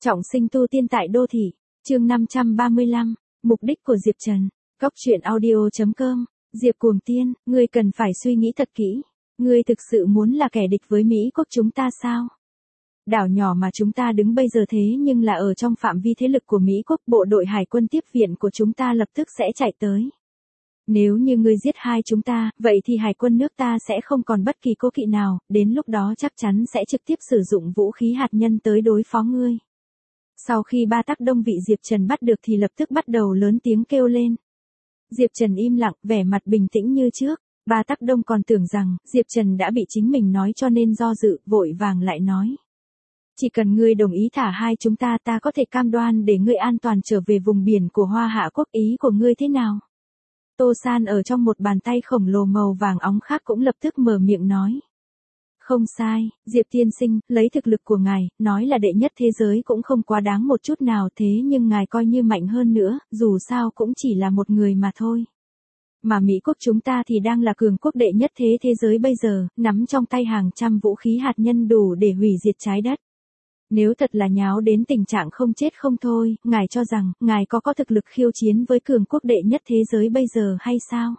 Trọng sinh tu tiên tại đô thị, chương 535, mục đích của Diệp Trần. Góc truyện audio.com, Diệp Cuồng Tiên, ngươi cần phải suy nghĩ thật kỹ. Ngươi thực sự muốn là kẻ địch với Mỹ quốc chúng ta sao? Đảo nhỏ mà chúng ta đứng bây giờ thế nhưng là ở trong phạm vi thế lực của Mỹ quốc, bộ đội hải quân tiếp viện của chúng ta lập tức sẽ chạy tới. Nếu như ngươi giết hai chúng ta, vậy thì hải quân nước ta sẽ không còn bất kỳ cố kỵ nào, đến lúc đó chắc chắn sẽ trực tiếp sử dụng vũ khí hạt nhân tới đối phó ngươi. Sau khi ba tắc đông vị Diệp Trần bắt được thì lập tức bắt đầu lớn tiếng kêu lên. Diệp Trần im lặng, vẻ mặt bình tĩnh như trước. Ba tắc đông còn tưởng rằng Diệp Trần đã bị chính mình nói cho nên do dự, vội vàng lại nói. Chỉ cần ngươi đồng ý thả hai chúng ta, ta có thể cam đoan để ngươi an toàn trở về vùng biển của Hoa Hạ quốc, ý của ngươi thế nào? Tô San ở trong một bàn tay khổng lồ màu vàng óng khác cũng lập tức mở miệng nói. Không sai, Diệp tiên sinh, lấy thực lực của ngài, nói là đệ nhất thế giới cũng không quá đáng một chút nào, thế nhưng ngài coi như mạnh hơn nữa, dù sao cũng chỉ là một người mà thôi. Mà Mỹ quốc chúng ta thì đang là cường quốc đệ nhất thế giới bây giờ, nắm trong tay hàng trăm vũ khí hạt nhân đủ để hủy diệt trái đất. Nếu thật là nháo đến tình trạng không chết không thôi, ngài cho rằng, ngài có thực lực khiêu chiến với cường quốc đệ nhất thế giới bây giờ hay sao?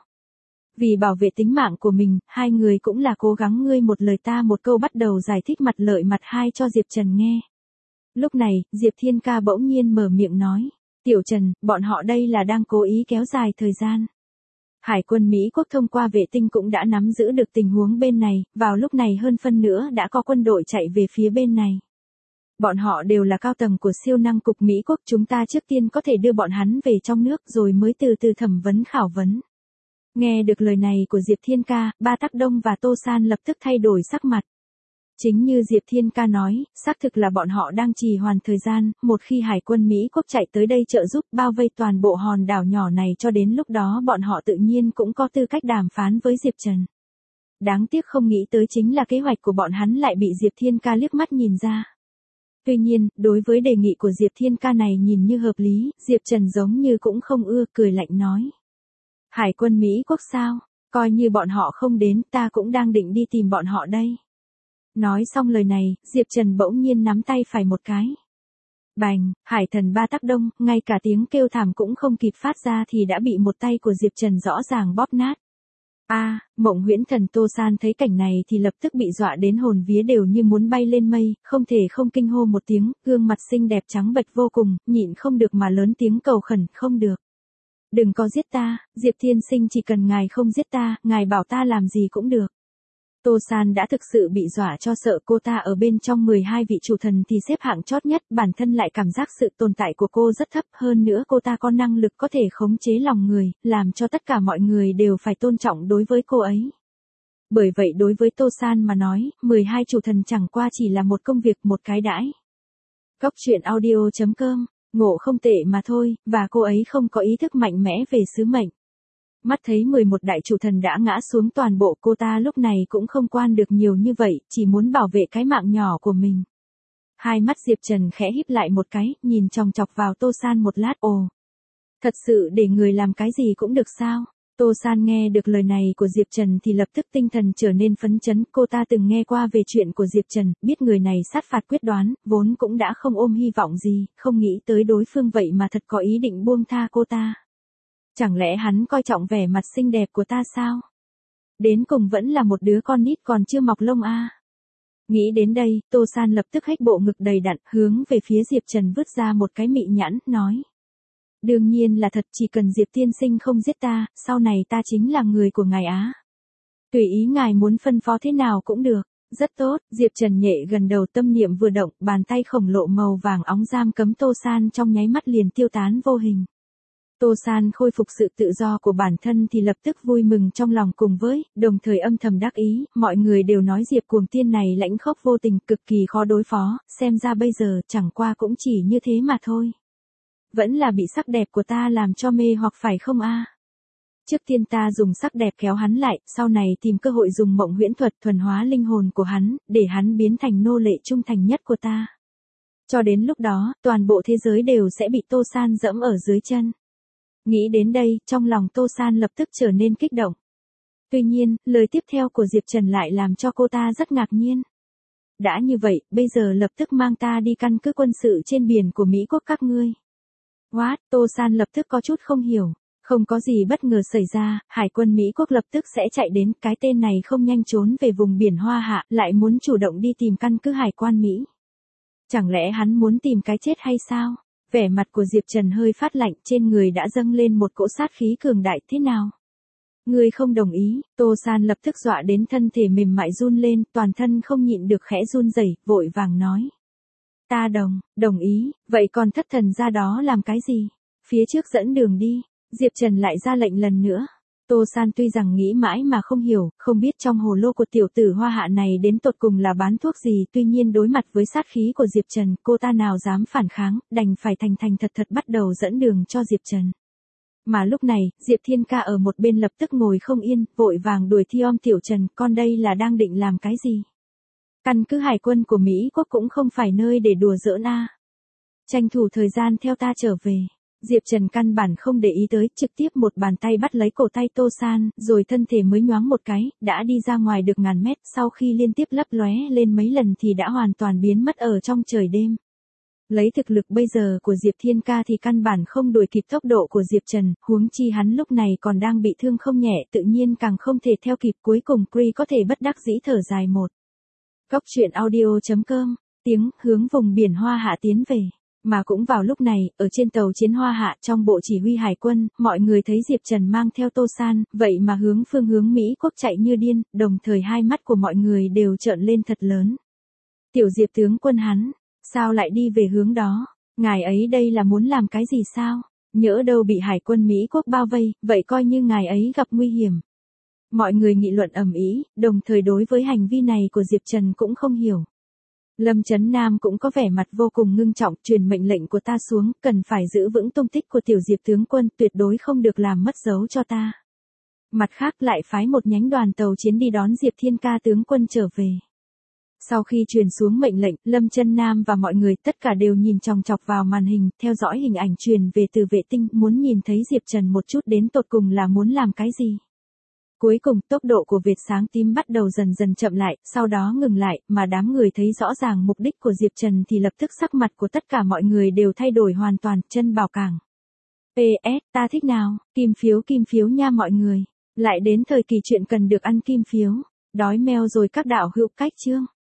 Vì bảo vệ tính mạng của mình, hai người cũng là cố gắng ngươi một lời ta một câu bắt đầu giải thích mặt lợi mặt hai cho Diệp Trần nghe. Lúc này, Diệp Thiên Ca bỗng nhiên mở miệng nói. Tiểu Trần, bọn họ đây là đang cố ý kéo dài thời gian. Hải quân Mỹ quốc thông qua vệ tinh cũng đã nắm giữ được tình huống bên này, vào lúc này hơn phân nữa đã có quân đội chạy về phía bên này. Bọn họ đều là cao tầng của siêu năng cục Mỹ quốc, chúng ta trước tiên có thể đưa bọn hắn về trong nước rồi mới từ từ thẩm vấn khảo vấn. Nghe được lời này của Diệp Thiên Ca, Ba Tắc Đông và Tô San lập tức thay đổi sắc mặt. Chính như Diệp Thiên Ca nói, xác thực là bọn họ đang trì hoãn thời gian, một khi hải quân Mỹ quốc chạy tới đây trợ giúp bao vây toàn bộ hòn đảo nhỏ này cho đến lúc đó bọn họ tự nhiên cũng có tư cách đàm phán với Diệp Trần. Đáng tiếc không nghĩ tới chính là kế hoạch của bọn hắn lại bị Diệp Thiên Ca liếc mắt nhìn ra. Tuy nhiên, đối với đề nghị của Diệp Thiên Ca này nhìn như hợp lý, Diệp Trần giống như cũng không ưa, cười lạnh nói. Hải quân Mỹ quốc sao? Coi như bọn họ không đến, ta cũng đang định đi tìm bọn họ đây. Nói xong lời này, Diệp Trần bỗng nhiên nắm tay phải một cái. Bành, hải thần Ba Tắc Đông, ngay cả tiếng kêu thảm cũng không kịp phát ra thì đã bị một tay của Diệp Trần rõ ràng bóp nát. Mộng huyễn thần Tô San thấy cảnh này thì lập tức bị dọa đến hồn vía đều như muốn bay lên mây, không thể không kinh hô một tiếng, gương mặt xinh đẹp trắng bệch vô cùng, nhịn không được mà lớn tiếng cầu khẩn, không được. Đừng có giết ta, Diệp tiên sinh, chỉ cần ngài không giết ta, ngài bảo ta làm gì cũng được. Tô San đã thực sự bị dọa cho sợ, cô ta ở bên trong 12 vị chủ thần thì xếp hạng chót nhất, bản thân lại cảm giác sự tồn tại của cô rất thấp, hơn nữa cô ta có năng lực có thể khống chế lòng người, làm cho tất cả mọi người đều phải tôn trọng đối với cô ấy. Bởi vậy đối với Tô San mà nói, 12 chủ thần chẳng qua chỉ là một công việc, một cái đãi. Góc truyện audio.com, ngộ không tệ mà thôi, và cô ấy không có ý thức mạnh mẽ về sứ mệnh. Mắt thấy 11 đại chủ thần đã ngã xuống toàn bộ, cô ta lúc này cũng không quan được nhiều như vậy, chỉ muốn bảo vệ cái mạng nhỏ của mình. Hai mắt Diệp Trần khẽ híp lại một cái, nhìn chòng chọc vào Tô San một lát. Ồ, thật sự để người làm cái gì cũng được sao? Tô San nghe được lời này của Diệp Trần thì lập tức tinh thần trở nên phấn chấn, cô ta từng nghe qua về chuyện của Diệp Trần, biết người này sát phạt quyết đoán, vốn cũng đã không ôm hy vọng gì, không nghĩ tới đối phương vậy mà thật có ý định buông tha cô ta. Chẳng lẽ hắn coi trọng vẻ mặt xinh đẹp của ta sao? Đến cùng vẫn là một đứa con nít còn chưa mọc lông à? Nghĩ đến đây, Tô San lập tức hách bộ ngực đầy đặn, hướng về phía Diệp Trần vứt ra một cái mị nhãn, nói. Đương nhiên là thật, chỉ cần Diệp tiên sinh không giết ta, sau này ta chính là người của ngài á. Tùy ý ngài muốn phân phó thế nào cũng được. Rất tốt, Diệp Trần nhẹ gần đầu, tâm niệm vừa động, bàn tay khổng lồ màu vàng óng giam cấm Tô San trong nháy mắt liền tiêu tán vô hình. Tô San khôi phục sự tự do của bản thân thì lập tức vui mừng trong lòng, cùng với, đồng thời âm thầm đắc ý, mọi người đều nói Diệp Cuồng Tiên này lãnh khốc vô tình, cực kỳ khó đối phó, xem ra bây giờ chẳng qua cũng chỉ như thế mà thôi. Vẫn là bị sắc đẹp của ta làm cho mê hoặc phải không a? Trước tiên ta dùng sắc đẹp kéo hắn lại, sau này tìm cơ hội dùng mộng huyễn thuật thuần hóa linh hồn của hắn, để hắn biến thành nô lệ trung thành nhất của ta. Cho đến lúc đó, toàn bộ thế giới đều sẽ bị Tô San dẫm ở dưới chân. Nghĩ đến đây, trong lòng Tô San lập tức trở nên kích động. Tuy nhiên, lời tiếp theo của Diệp Trần lại làm cho cô ta rất ngạc nhiên. đã như vậy, bây giờ lập tức mang ta đi căn cứ quân sự trên biển của Mỹ quốc các ngươi. What? Tô San lập tức có chút không hiểu. Không có gì bất ngờ xảy ra, Hải quân Mỹ quốc lập tức sẽ chạy đến, cái tên này không nhanh trốn về vùng biển Hoa Hạ, lại muốn chủ động đi tìm căn cứ hải quan Mỹ. Chẳng lẽ hắn muốn tìm cái chết hay sao? Vẻ mặt của Diệp Trần hơi phát lạnh, trên người đã dâng lên một cỗ sát khí cường đại. Thế nào? Ngươi không đồng ý? Tô San lập tức dọa đến thân thể mềm mại run lên, toàn thân không nhịn được khẽ run rẩy, vội vàng nói. Ta đồng ý, vậy còn thất thần ra đó làm cái gì? Phía trước dẫn đường đi. Diệp Trần lại ra lệnh lần nữa. Tô San tuy rằng nghĩ mãi mà không hiểu, không biết trong hồ lô của tiểu tử Hoa Hạ này đến tột cùng là bán thuốc gì, tuy nhiên đối mặt với sát khí của Diệp Trần, cô ta nào dám phản kháng, đành phải thành thành thật thật bắt đầu dẫn đường cho Diệp Trần. Mà lúc này, Diệp Thiên Ca ở một bên lập tức ngồi không yên, vội vàng đuổi thi om Tiểu Trần, con đây là đang định làm cái gì? Căn cứ hải quân của Mỹ quốc cũng không phải nơi để đùa giỡn a. Tranh thủ thời gian theo ta trở về. Diệp Trần căn bản không để ý tới, trực tiếp một bàn tay bắt lấy cổ tay Tô San, rồi thân thể mới nhoáng một cái, đã đi ra ngoài được ngàn mét, sau khi liên tiếp lấp lóe lên mấy lần thì đã hoàn toàn biến mất ở trong trời đêm. Lấy thực lực bây giờ của Diệp Thiên Ca thì căn bản không đuổi kịp tốc độ của Diệp Trần, huống chi hắn lúc này còn đang bị thương không nhẹ, tự nhiên càng không thể theo kịp, cuối cùng Cree có thể bất đắc dĩ thở dài một. Cóc truyện audio.com, tiếng hướng vùng biển Hoa Hạ tiến về. Mà cũng vào lúc này, ở trên tàu chiến Hoa Hạ trong bộ chỉ huy hải quân, mọi người thấy Diệp Trần mang theo Tô San, vậy mà hướng phương hướng Mỹ quốc chạy như điên, đồng thời hai mắt của mọi người đều trợn lên thật lớn. Tiểu Diệp tướng quân hắn, sao lại đi về hướng đó? Ngài ấy đây là muốn làm cái gì sao? Nhỡ đâu bị hải quân Mỹ quốc bao vây, vậy coi như ngài ấy gặp nguy hiểm. Mọi người nghị luận ầm ĩ, đồng thời đối với hành vi này của Diệp Trần cũng không hiểu. Lâm Chấn Nam cũng có vẻ mặt vô cùng ngưng trọng, truyền mệnh lệnh của ta xuống, cần phải giữ vững tung tích của tiểu Diệp tướng quân, tuyệt đối không được làm mất dấu cho ta. Mặt khác lại phái một nhánh đoàn tàu chiến đi đón Diệp Thiên Ca tướng quân trở về. Sau khi truyền xuống mệnh lệnh, Lâm Chấn Nam và mọi người tất cả đều nhìn chòng chọc vào màn hình, theo dõi hình ảnh truyền về từ vệ tinh, muốn nhìn thấy Diệp Trần một chút đến tột cùng là muốn làm cái gì. Cuối cùng, tốc độ của vệt sáng tím bắt đầu dần dần chậm lại, sau đó ngừng lại, mà đám người thấy rõ ràng mục đích của Diệp Trần thì lập tức sắc mặt của tất cả mọi người đều thay đổi hoàn toàn, chân bảo cảng. PS, ta thích nào, kim phiếu nha mọi người. Lại đến thời kỳ chuyện cần được ăn kim phiếu. Đói meo rồi các đạo hữu, cách chương.